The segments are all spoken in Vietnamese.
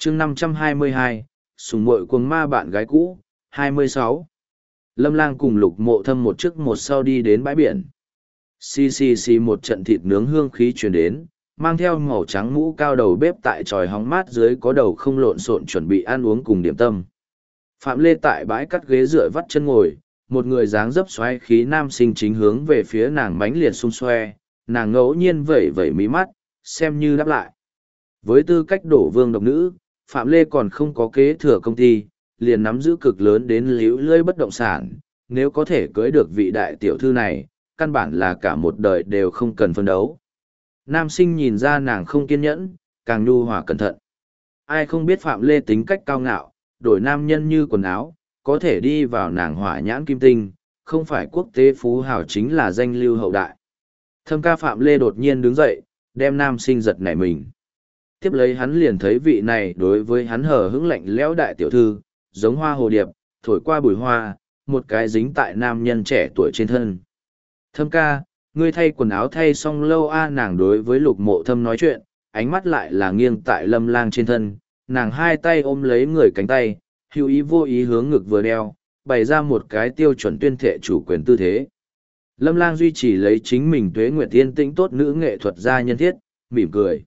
chương 522, sùng muội cuồng ma bạn gái cũ, 26. Lâm Lang cùng Lục Mộ Thâm một trước một sau đi đến bãi biển. Xì xì xì một trận thịt nướng hương khí truyền đến, mang theo màu trắng mũ cao đầu bếp tại tròi hóng mát dưới có đầu không lộn xộn chuẩn bị ăn uống cùng điểm tâm. Phạm Lê tại bãi cắt ghế dựa vắt chân ngồi, một người dáng dấp xoáy khí nam sinh chính hướng về phía nàng mãnh liệt xung xoe, nàng ngẫu nhiên vẩy vẩy mí mắt, xem như đáp lại. Với tư cách đổ vương độc nữ, Phạm Lê còn không có kế thừa công ty, liền nắm giữ cực lớn đến líu lơi bất động sản, nếu có thể cưới được vị đại tiểu thư này, căn bản là cả một đời đều không cần phân đấu. Nam sinh nhìn ra nàng không kiên nhẫn, càng nhu hòa cẩn thận. Ai không biết Phạm Lê tính cách cao ngạo, đổi nam nhân như quần áo, có thể đi vào nàng hỏa nhãn kim tinh, không phải quốc tế phú hào chính là danh lưu hậu đại. Thâm ca Phạm Lê đột nhiên đứng dậy, đem nam sinh giật nảy mình. Tiếp lấy hắn liền thấy vị này đối với hắn hờ hững lạnh lẽo đại tiểu thư, giống hoa hồ điệp, thổi qua bụi hoa, một cái dính tại nam nhân trẻ tuổi trên thân. Thâm ca, ngươi thay quần áo thay xong lâu a nàng đối với Lục Mộ Thâm nói chuyện, ánh mắt lại là nghiêng tại Lâm Lang trên thân, nàng hai tay ôm lấy người cánh tay, hữu ý vô ý hướng ngực vừa đeo, bày ra một cái tiêu chuẩn tuyên thệ chủ quyền tư thế. Lâm Lang duy trì lấy chính mình tuế nguyệt tiên tĩnh tốt nữ nghệ thuật gia nhân thiết, mỉm cười.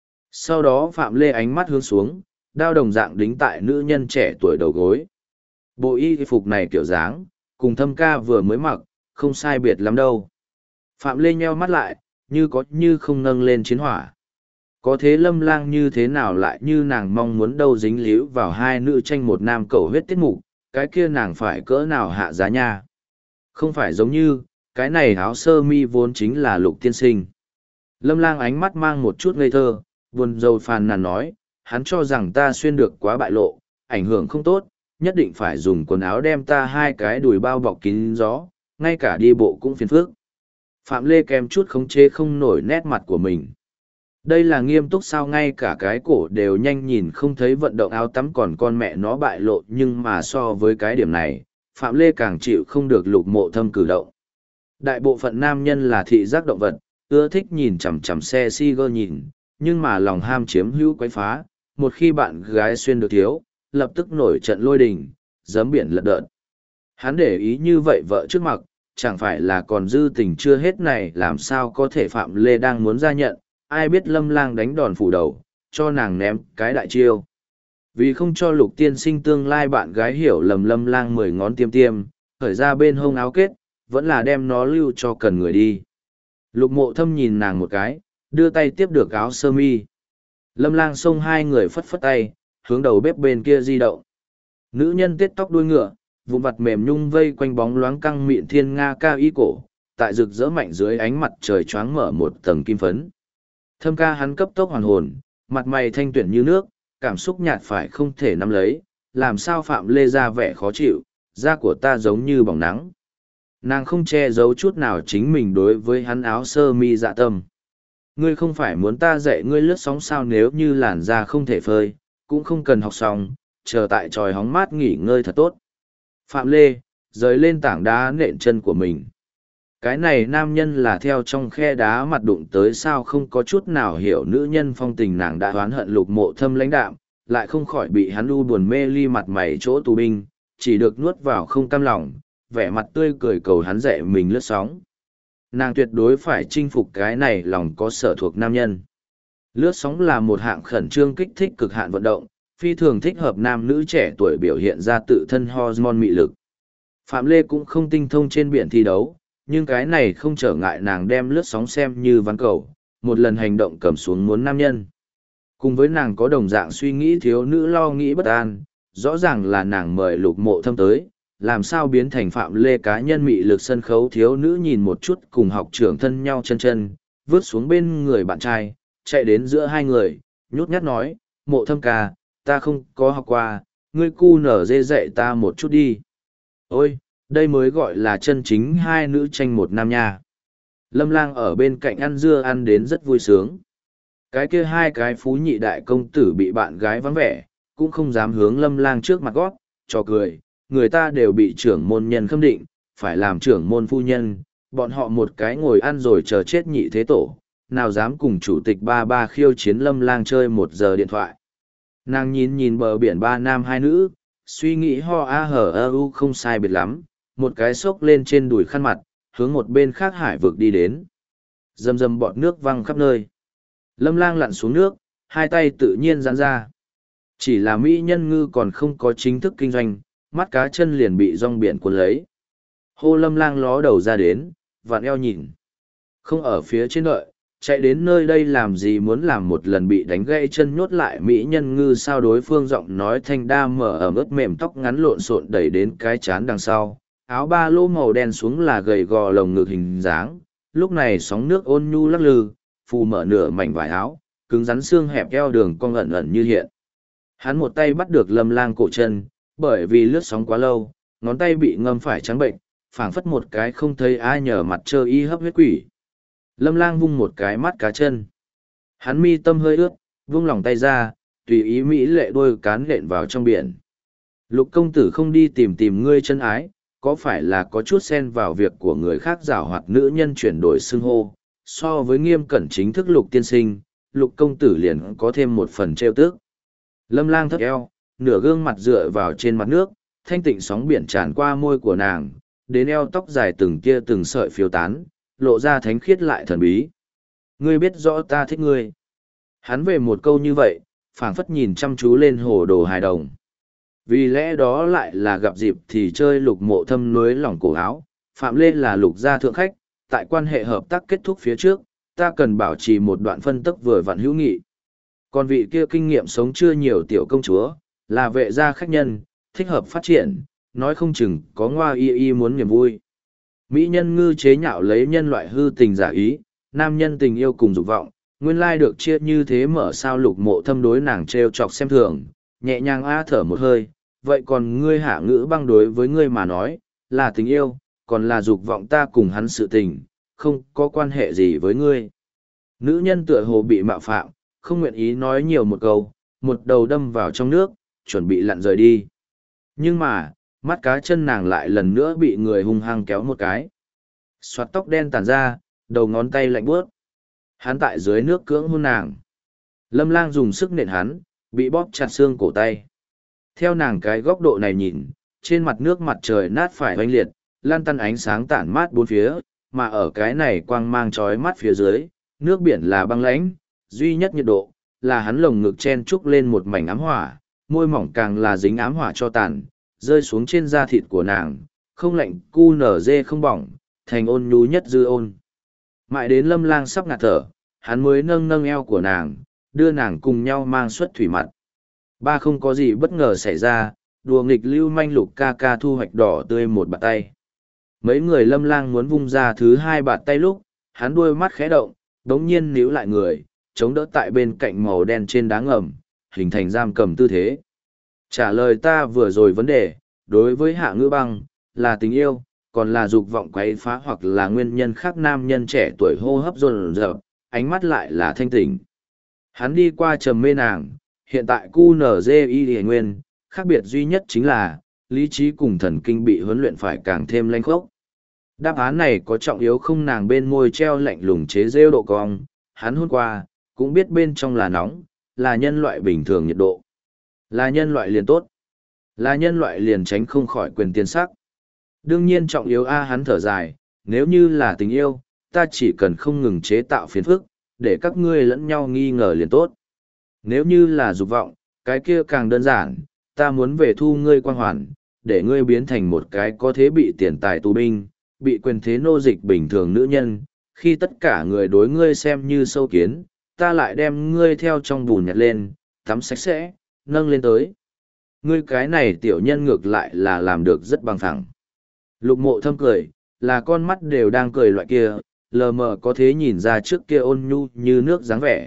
Sau đó Phạm Lê ánh mắt hướng xuống, đao đồng dạng đính tại nữ nhân trẻ tuổi đầu gối. Bộ y phục này kiểu dáng, cùng Thâm ca vừa mới mặc, không sai biệt lắm đâu. Phạm Lê nheo mắt lại, như có như không nâng lên chiến hỏa. Có thế Lâm Lang như thế nào lại như nàng mong muốn đâu dính líu vào hai nữ tranh một nam cầu huyết tiết mục, cái kia nàng phải cỡ nào hạ giá nha. Không phải giống như, cái này áo sơ mi vốn chính là Lục tiên sinh. Lâm Lang ánh mắt mang một chút ngây thơ, buồn rầu phàn nàn nói, hắn cho rằng ta xuyên được quá bại lộ, ảnh hưởng không tốt, nhất định phải dùng quần áo đem ta hai cái đùi bao bọc kín gió, ngay cả đi bộ cũng phiền phức. Phạm Lê kèm chút khống chế không nổi nét mặt của mình. Đây là nghiêm túc sao ngay cả cái cổ đều nhanh nhìn không thấy vận động áo tắm còn con mẹ nó bại lộ nhưng mà so với cái điểm này, Phạm Lê càng chịu không được Lục Mộ Thâm cử động. Đại bộ phận nam nhân là thị giác động vật, ưa thích nhìn chằm chằm xe si gơ nhìn, nhưng mà lòng ham chiếm hữu quấy phá, một khi bạn gái xuyên được thiếu, lập tức nổi trận lôi đình, giấm biển lật đợt. Hắn để ý như vậy vợ trước mặt, chẳng phải là còn dư tình chưa hết này làm sao có thể Phạm Lê đang muốn ra nhận, ai biết Lâm Lang đánh đòn phủ đầu, cho nàng ném cái đại chiêu. Vì không cho Lục tiên sinh tương lai bạn gái hiểu lầm Lâm Lang 10 ngón tiêm tiêm, khởi ra bên hông áo kết, vẫn là đem nó lưu cho cần người đi. Lục Mộ Thâm nhìn nàng một cái, đưa tay tiếp được áo sơ mi. Lâm Lang xông hai người phất phất tay, hướng đầu bếp bên kia di động. Nữ nhân tết tóc đuôi ngựa, vụn vặt mềm nhung vây quanh bóng loáng căng mịn thiên nga cao y cổ, tại rực rỡ mạnh dưới ánh mặt trời choáng mở một tầng kim phấn. Thâm ca hắn cấp tốc hoàn hồn, mặt mày thanh tuyển như nước, cảm xúc nhạt phải không thể nắm lấy, làm sao Phạm Lê ra vẻ khó chịu, da của ta giống như bỏng nắng. Nàng không che giấu chút nào chính mình đối với hắn áo sơ mi dạ tâm. Ngươi không phải muốn ta dạy ngươi lướt sóng sao nếu như làn da không thể phơi, cũng không cần học xong, chờ tại tròi hóng mát nghỉ ngơi thật tốt. Phạm Lê, rời lên tảng đá nện chân của mình. Cái này nam nhân là theo trong khe đá mặt đụng tới sao không có chút nào hiểu nữ nhân phong tình nàng đã oán hận Lục Mộ Thâm lãnh đạm, lại không khỏi bị hắn u buồn mê ly mặt mày chỗ tù binh, chỉ được nuốt vào không cam lòng, vẻ mặt tươi cười cầu hắn dạy mình lướt sóng. Nàng tuyệt đối phải chinh phục cái này lòng có sở thuộc nam nhân. Lướt sóng là một hạng khẩn trương kích thích cực hạn vận động, phi thường thích hợp nam nữ trẻ tuổi biểu hiện ra tự thân hormone mị lực. Phạm Lê cũng không tinh thông trên biển thi đấu, nhưng cái này không trở ngại nàng đem lướt sóng xem như ván cầu, một lần hành động cầm xuống muốn nam nhân. Cùng với nàng có đồng dạng suy nghĩ thiếu nữ lo nghĩ bất an, rõ ràng là nàng mời Lục Mộ Thâm tới, làm sao biến thành Phạm Lê cá nhân mị lực sân khấu thiếu nữ nhìn một chút cùng học trưởng thân nhau chân chân, vướt xuống bên người bạn trai, chạy đến giữa hai người, nhút nhát nói, Mộ Thâm ca, ta không có học qua, ngươi cu nở dê dạy ta một chút đi. Ôi, đây mới gọi là chân chính hai nữ tranh một nam nha. Lâm Lang ở bên cạnh ăn dưa ăn đến rất vui sướng. Cái kia hai cái phú nhị đại công tử bị bạn gái vắng vẻ, cũng không dám hướng Lâm Lang trước mặt gót, cho cười, người ta đều bị trưởng môn nhân khâm định, phải làm trưởng môn phu nhân, bọn họ một cái ngồi ăn rồi chờ chết nhị thế tổ, nào dám cùng chủ tịch ba ba khiêu chiến Lâm Lang chơi 1 giờ điện thoại. Nàng nhìn nhìn bờ biển ba nam hai nữ, suy nghĩ ho a hở ơ u không sai biệt lắm, một cái xốc lên trên đùi khăn mặt, hướng một bên khác hải vực đi đến. Rầm rầm bọt nước văng khắp nơi. Lâm Lang lặn xuống nước, hai tay tự nhiên giãn ra. Chỉ là mỹ nhân ngư còn không có chính thức kinh doanh, mắt cá chân liền bị rong biển cuốn lấy. Hô Lâm Lang ló đầu ra đến, vặn eo nhìn. Không ở phía trên đợi, chạy đến nơi đây làm gì, muốn làm một lần bị đánh gãy chân nhốt lại mỹ nhân ngư sao. Đối phương giọng nói thanh đa mở ở ướt mềm, tóc ngắn lộn xộn đẩy đến cái chán đằng sau, áo ba lỗ màu đen xuống là gầy gò lồng ngực hình dáng. Lúc này sóng nước ôn nhu lắc lư, phù mở nửa mảnh vải áo, cứng rắn xương hẹp eo đường cong ẩn ẩn như hiện. Hắn một tay bắt được Lâm Lang cổ chân, bởi vì lướt sóng quá lâu, ngón tay bị ngâm phải trắng bệnh, phảng phất một cái không thấy ai nhờ mặt trơ y hấp huyết quỷ. Lâm Lang vung một cái mắt cá chân. Hắn mi tâm hơi ướt, vung lòng tay ra, tùy ý mỹ lệ đôi cán lện vào trong biển. Lục công tử không đi tìm ngươi chân ái, có phải là có chút xen vào việc của người khác giảo hoạt nữ nhân chuyển đổi xưng hô? So với nghiêm cẩn chính thức Lục tiên sinh, Lục công tử liền có thêm một phần trêu tức. Lâm Lang thấp eo, nửa gương mặt dựa vào trên mặt nước, thanh tịnh sóng biển tràn qua môi của nàng, đến eo tóc dài từng kia từng sợi phiêu tán, lộ ra thánh khiết lại thần bí. Ngươi biết rõ ta thích ngươi. Hắn về một câu như vậy, phảng phất nhìn chăm chú lên hồ đồ hài đồng. Vì lẽ đó lại là gặp dịp thì chơi. Lục Mộ Thâm nối lỏng cổ áo, Phạm Lê là Lục gia thượng khách, tại quan hệ hợp tác kết thúc phía trước, ta cần bảo trì một đoạn phân tức vừa vặn hữu nghị. Còn vị kia kinh nghiệm sống chưa nhiều tiểu công chúa, là vệ gia khách nhân, thích hợp phát triển, nói không chừng có ngoa y muốn niềm vui. Mỹ nhân ngư chế nhạo lấy nhân loại hư tình giả ý, nam nhân tình yêu cùng dục vọng, nguyên lai được chia như thế mở sao. Lục Mộ Thâm đối nàng trêu chọc xem thường, nhẹ nhàng a thở một hơi, vậy còn ngươi Hạ Ngữ Băng đối với ngươi mà nói, là tình yêu, còn là dục vọng ta cùng hắn sự tình, không có quan hệ gì với ngươi. Nữ nhân tựa hồ bị mạo phạm, không nguyện ý nói nhiều một câu, một đầu đâm vào trong nước, chuẩn bị lặn rời đi. Nhưng mà, mắt cá chân nàng lại lần nữa bị người hung hăng kéo một cái. Xoạt tóc đen tàn ra, đầu ngón tay lạnh buốt. Hắn tại dưới nước cưỡng hôn nàng. Lâm Lang dùng sức nện hắn, bị bóp chặt xương cổ tay. Theo nàng cái góc độ này nhìn, trên mặt nước mặt trời nát phải oanh liệt, lan tăn ánh sáng tản mát bốn phía, mà ở cái này quang mang chói mắt phía dưới, nước biển là băng lãnh, duy nhất nhiệt độ, là hắn lồng ngực chen trúc lên một mảnh ám hỏa, môi mỏng càng là dính ám hỏa cho tàn, rơi xuống trên da thịt của nàng, không lạnh cu nở dê không bỏng, thành ôn nhu nhất dư ôn. Mãi đến Lâm Lang sắp ngạt thở, hắn mới nâng nâng eo của nàng, đưa nàng cùng nhau mang xuất thủy mặt. Ba không có gì bất ngờ xảy ra, đùa nghịch lưu manh Lục ca ca thu hoạch đỏ tươi một bàn tay. Mấy người Lâm Lang muốn vung ra thứ hai bàn tay lúc, hắn đuôi mắt khẽ động, đống nhiên níu lại người, chống đỡ tại bên cạnh màu đen trên đá ngầm, hình thành giam cầm tư thế. Trả lời ta vừa rồi vấn đề, đối với Hạ Ngữ Băng, là tình yêu, còn là dục vọng quấy phá hoặc là nguyên nhân khác. Nam nhân trẻ tuổi hô hấp dồn dập, ánh mắt lại là thanh tỉnh. Hắn đi qua trầm mê nàng, hiện tại QNZI hề nguyên, khác biệt duy nhất chính là, lý trí cùng thần kinh bị huấn luyện phải càng thêm lanh khốc. Đáp án này có trọng yếu không? Nàng bên môi treo lạnh lùng chế rêu độ cong, hắn hôn qua, cũng biết bên trong là nóng, là nhân loại bình thường nhiệt độ. Là nhân loại liền tốt. Là nhân loại liền tránh không khỏi quyền tiên sắc. Đương nhiên trọng yếu hắn thở dài, nếu như là tình yêu, ta chỉ cần không ngừng chế tạo phiền phức, để các ngươi lẫn nhau nghi ngờ liền tốt. Nếu như là dục vọng, cái kia càng đơn giản, ta muốn về thu ngươi quang hoàn, để ngươi biến thành một cái có thế bị tiền tài tù binh, bị quyền thế nô dịch bình thường nữ nhân, khi tất cả người đối ngươi xem như sâu kiến, ta lại đem ngươi theo trong bùn nhặt lên, tắm sạch sẽ, nâng lên tới. Ngươi cái này tiểu nhân ngược lại là làm được rất bằng phẳng. Lục Mộ Thâm cười, là con mắt đều đang cười loại kia, lờ mờ có thế nhìn ra trước kia ôn nhu như nước dáng vẻ.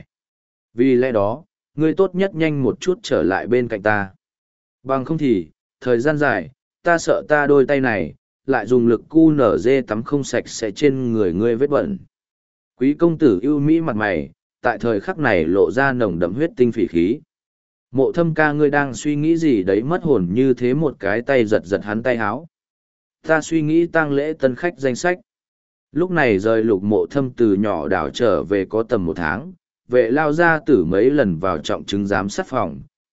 Vì lẽ đó, ngươi tốt nhất nhanh một chút trở lại bên cạnh ta. Bằng không thì, thời gian dài, ta sợ ta đôi tay này, lại dùng lực cu nở dê tắm không sạch sẽ trên người ngươi vết bẩn. Quý công tử ưu mỹ mặt mày, tại thời khắc này lộ ra nồng đậm huyết tinh phỉ khí. Mộ Thâm ca, ngươi đang suy nghĩ gì đấy? Mất hồn như thế một cái tay giật giật hắn tay háo. Ta suy nghĩ tang lễ tân khách danh sách. Lúc này rời Lục Mộ Thâm từ nhỏ đảo trở về có tầm 1 tháng, vệ lao ra tử mấy lần vào trọng chứng giám sát phòng,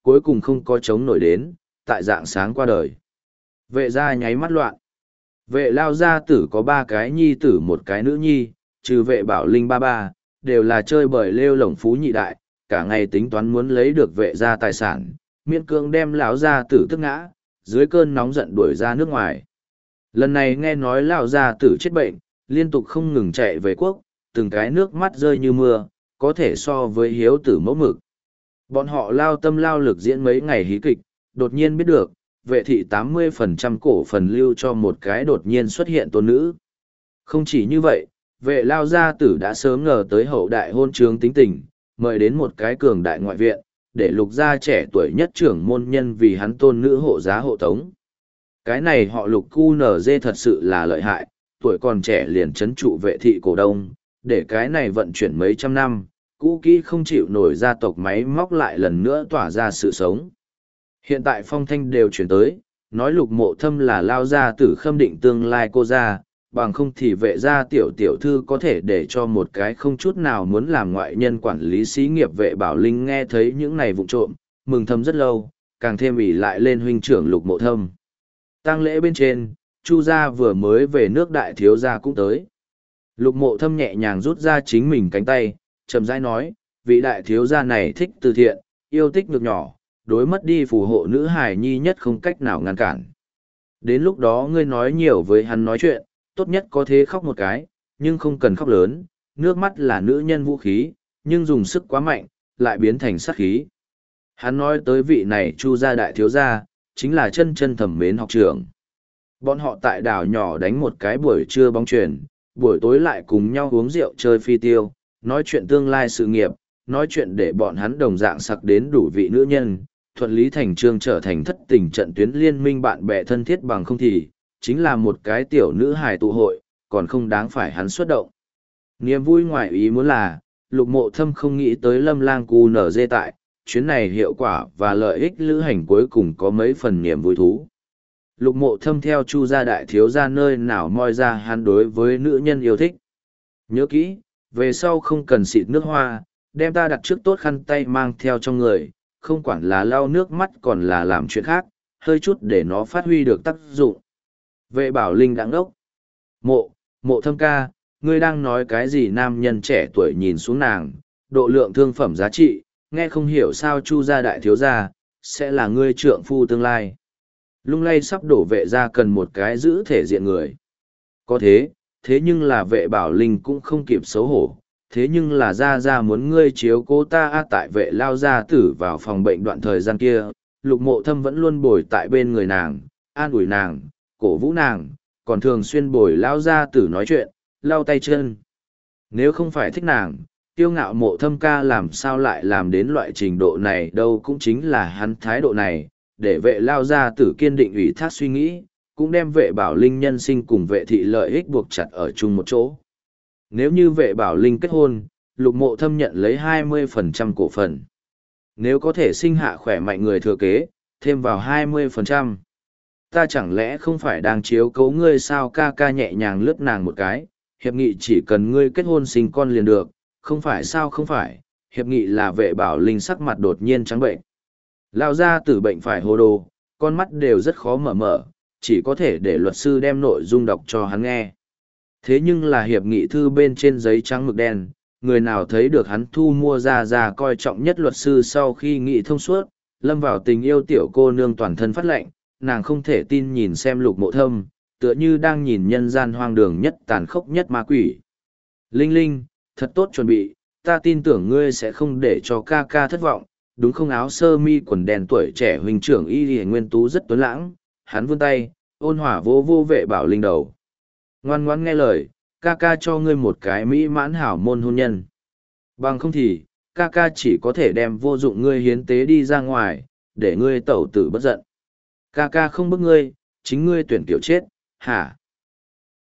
cuối cùng không có chống nổi đến, tại dạng sáng qua đời. Vệ gia nháy mắt loạn. Vệ lao gia tử có 3 cái nhi tử một cái nữ nhi, trừ vệ bảo linh ba ba, đều là chơi bời lêu lổng phú nhị đại, cả ngày tính toán muốn lấy được vệ gia tài sản, miễn cưỡng đem lão gia tử tức ngã, dưới cơn nóng giận đuổi ra nước ngoài. Lần này nghe nói lão gia tử chết bệnh, liên tục không ngừng chạy về quốc, từng cái nước mắt rơi như mưa, có thể so với hiếu tử mẫu mực. Bọn họ lao tâm lao lực diễn mấy ngày hí kịch, đột nhiên biết được, vệ thị 80% cổ phần lưu cho một cái đột nhiên xuất hiện tôn nữ. Không chỉ như vậy, vệ lao gia tử đã sớm ngờ tới hậu đại hôn trướng tính tình, mời đến một cái cường đại ngoại viện, để lục gia trẻ tuổi nhất trưởng môn nhân vì hắn tôn nữ hộ giá hộ tống. Cái này họ lục QNZ thật sự là lợi hại, tuổi còn trẻ liền chấn trụ vệ thị cổ đông, để cái này vận chuyển mấy trăm năm, cũ kỹ không chịu nổi gia tộc máy móc lại lần nữa tỏa ra sự sống. Hiện tại phong thanh đều chuyển tới, nói lục mộ thâm là lao gia tử khâm định tương lai cô gia, bằng không thì vệ gia tiểu tiểu thư có thể để cho một cái không chút nào muốn làm ngoại nhân quản lý xí nghiệp vệ bảo linh nghe thấy những này vụng trộm, mừng thầm rất lâu, càng thêm ỉ lại lên huynh trưởng lục mộ thâm. Tang lễ bên trên, Chu gia vừa mới về nước đại thiếu gia cũng tới. Lục mộ thâm nhẹ nhàng rút ra chính mình cánh tay, chậm rãi nói, vị đại thiếu gia này thích từ thiện, yêu thích ngược nhỏ, đối mất đi phù hộ nữ hài nhi nhất không cách nào ngăn cản. Đến lúc đó ngươi nói nhiều với hắn nói chuyện, tốt nhất có thế khóc một cái, nhưng không cần khóc lớn, nước mắt là nữ nhân vũ khí, nhưng dùng sức quá mạnh, lại biến thành sát khí. Hắn nói tới vị này Chu gia đại thiếu gia, chính là chân chân thẩm mến học trưởng. Bọn họ tại đảo nhỏ đánh một cái buổi trưa bóng chuyền, buổi tối lại cùng nhau uống rượu chơi phi tiêu, nói chuyện tương lai sự nghiệp, nói chuyện để bọn hắn đồng dạng sặc đến đủ vị nữ nhân, thuận lý thành trương trở thành thất tình trận tuyến liên minh bạn bè thân thiết bằng không thì, chính là một cái tiểu nữ hài tụ hội, còn không đáng phải hắn xuất động. Niềm vui ngoài ý muốn là, lục mộ thâm không nghĩ tới lâm lang cu nở dê tại, chuyến này hiệu quả và lợi ích lữ hành cuối cùng có mấy phần niềm vui thú. Lục mộ thâm theo Chu gia đại thiếu gia nơi nào moi ra hắn đối với nữ nhân yêu thích. Nhớ kỹ, về sau không cần xịt nước hoa, đem ta đặt trước tốt khăn tay mang theo trong người, không quản là lau nước mắt còn là làm chuyện khác, hơi chút để nó phát huy được tác dụng. Vệ bảo linh đáng ốc. Mộ thâm ca, ngươi đang nói cái gì? Nam nhân trẻ tuổi nhìn xuống nàng, độ lượng thương phẩm giá trị, nghe không hiểu sao Chu gia đại thiếu gia, sẽ là ngươi trượng phu tương lai. Lung lay sắp đổ vệ ra cần một cái giữ thể diện người. Có thế nhưng là vệ bảo linh cũng không kịp xấu hổ. Thế nhưng là ra muốn ngươi chiếu cố ta tại vệ lao gia tử vào phòng bệnh đoạn thời gian kia, lục mộ thâm vẫn luôn bồi tại bên người nàng, an ủi nàng, cổ vũ nàng, còn thường xuyên bồi lao gia tử nói chuyện, lau tay chân. Nếu không phải thích nàng, tiêu ngạo mộ thâm ca làm sao lại làm đến loại trình độ này đâu, cũng chính là hắn thái độ này, để vệ lao gia tử kiên định ủy thác suy nghĩ, cũng đem vệ bảo linh nhân sinh cùng vệ thị lợi ích buộc chặt ở chung một chỗ. Nếu như vệ bảo linh kết hôn, lục mộ thâm nhận lấy 20% cổ phần. Nếu có thể sinh hạ khỏe mạnh người thừa kế, thêm vào 20%. Ta chẳng lẽ không phải đang chiếu cố ngươi sao? Ca ca nhẹ nhàng lướt nàng một cái, hiệp nghị chỉ cần ngươi kết hôn sinh con liền được, không phải sao? Không phải, hiệp nghị là vệ bảo linh sắc mặt đột nhiên trắng bệnh. Lao ra tử bệnh phải hồ đồ, con mắt đều rất khó mở, chỉ có thể để luật sư đem nội dung đọc cho hắn nghe. Thế nhưng là hiệp nghị thư bên trên giấy trắng mực đen, người nào thấy được hắn thu mua ra coi trọng nhất luật sư sau khi nghị thông suốt, lâm vào tình yêu tiểu cô nương toàn thân phát lệnh, nàng không thể tin nhìn xem lục mộ thâm, tựa như đang nhìn nhân gian hoang đường nhất tàn khốc nhất ma quỷ. Linh, thật tốt chuẩn bị, ta tin tưởng ngươi sẽ không để cho ca ca thất vọng, đúng không? Áo sơ mi quần đen tuổi trẻ huynh trưởng y lìa nguyên tú rất tuấn lãng, hắn vươn tay, ôn hòa vô vệ bảo linh đầu. Ngoan ngoãn nghe lời, ca ca cho ngươi một cái mỹ mãn hảo môn hôn nhân. Bằng không thì, ca ca chỉ có thể đem vô dụng ngươi hiến tế đi ra ngoài, để ngươi tẩu tử bất giận. Ca ca không bức ngươi, chính ngươi tuyển kiểu chết, hả?